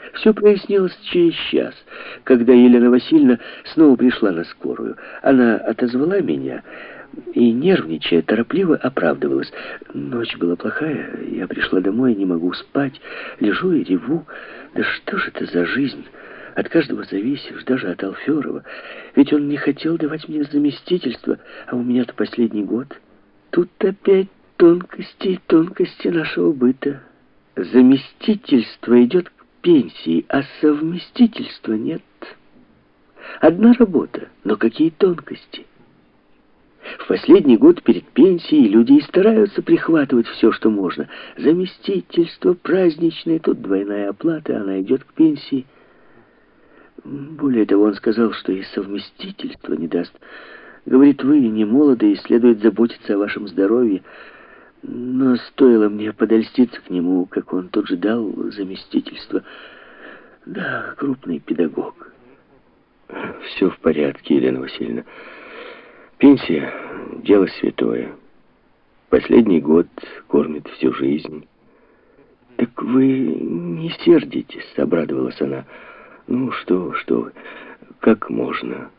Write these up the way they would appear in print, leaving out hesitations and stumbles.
Все прояснилось через час, когда Елена Васильевна снова пришла на скорую. Она отозвала меня и, нервничая, торопливо оправдывалась. Ночь была плохая, я пришла домой, не могу спать, лежу и реву. Да что же это за жизнь? От каждого зависишь, даже от Алферова. Ведь он не хотел давать мне заместительство, а у меня-то последний год. Тут опять тонкости нашего быта. Заместительство идет к пенсии, а совместительства нет. Одна работа, но какие тонкости. В последний год перед пенсией люди и стараются прихватывать все, что можно. Заместительство, праздничное, тут двойная оплата, она идет к пенсии. Более того, он сказал, что и совместительство не даст. Говорит, вы не молоды и следует заботиться о вашем здоровье. Но стоило мне подольститься к нему, как он тут же дал заместительство. Да, крупный педагог. Все в порядке, Елена Васильевна. Пенсия — дело святое. Последний год кормит всю жизнь. Так вы не сердитесь, обрадовалась она. Ну, что вы, как можно?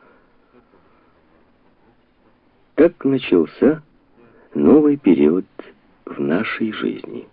Так начался новый период в нашей жизни.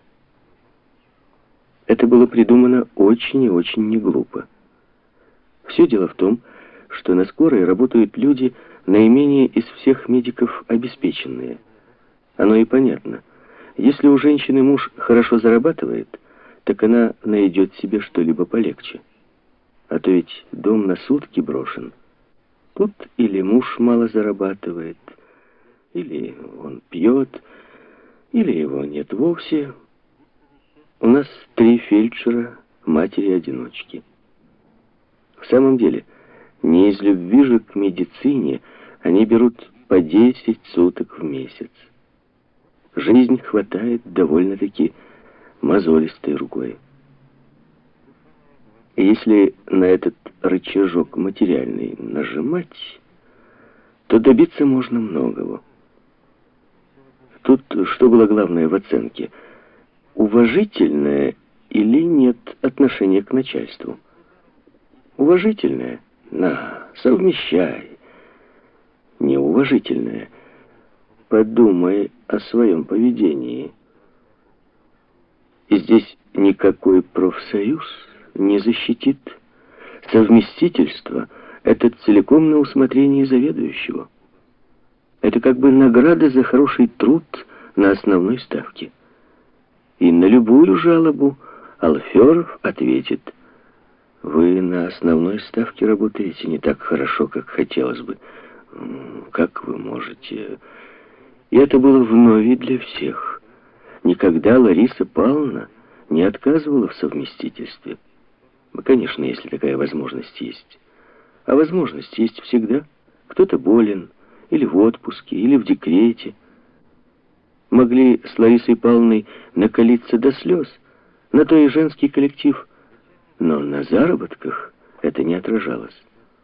Это было придумано очень и очень неглупо. Все дело в том, что на скорой работают люди, наименее из всех медиков обеспеченные. Оно и понятно. Если у женщины муж хорошо зарабатывает, так она найдет себе что-либо полегче. А то ведь дом на сутки брошен. Тут или муж мало зарабатывает, или он пьет, или его нет вовсе. У нас 3 фельдшера, матери-одиночки. В самом деле, не из любви же к медицине они берут по 10 суток в месяц. Жизнь хватает довольно-таки мозолистой рукой. И если на этот рычажок материальный нажимать, то добиться можно многого. Тут что было главное в оценке? Уважительное или нет отношение к начальству? Уважительное? На, совмещай. Неуважительное? Подумай о своем поведении. И здесь никакой профсоюз не защитит. Совместительство — это целиком на усмотрение заведующего. Это как бы награда за хороший труд на основной ставке. И на любую жалобу Алферов ответит: вы на основной ставке работаете не так хорошо, как хотелось бы. Как вы можете? И это было вновь для всех. Никогда Лариса Павловна не отказывала в совместительстве. Конечно, если такая возможность есть. А возможность есть всегда. Кто-то болен, или в отпуске, или в декрете. Могли с Ларисой Павловной накалиться до слез. На то и женский коллектив. Но на заработках это не отражалось.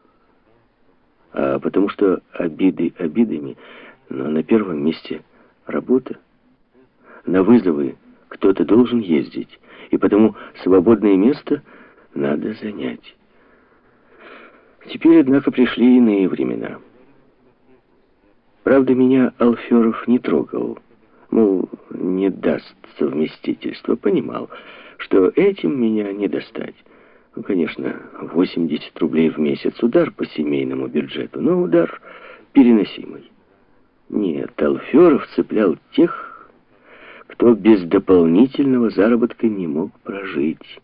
А потому что обиды обидами, но на первом месте работа. На вызовы кто-то должен ездить, и потому свободное место надо занять. Теперь, однако, пришли иные времена. Правда, меня Алферов не трогал. Мол, не даст совместительства. Понимал, что этим меня не достать. Ну, конечно, 80 рублей в месяц удар по семейному бюджету, но удар переносимый. Нет, Алферов цеплял тех, кто без дополнительного заработка не мог прожить.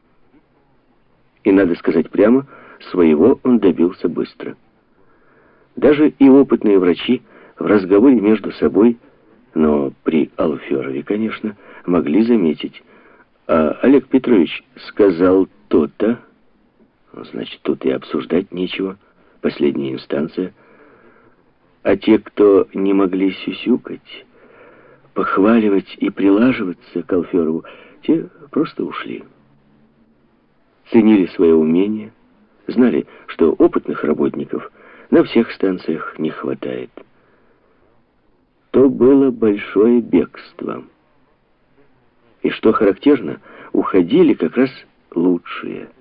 И, надо сказать прямо, своего он добился быстро. Даже и опытные врачи в разговоре между собой, но при Алферове, конечно, могли заметить: а Олег Петрович сказал то-то, значит, тут и обсуждать нечего, последняя инстанция. А те, кто не могли сюсюкать, похваливать и прилаживаться к Алферову, те просто ушли. Ценили свое умение, знали, что опытных работников на всех станциях не хватает. То было большое бегство. И что характерно, уходили как раз лучшие.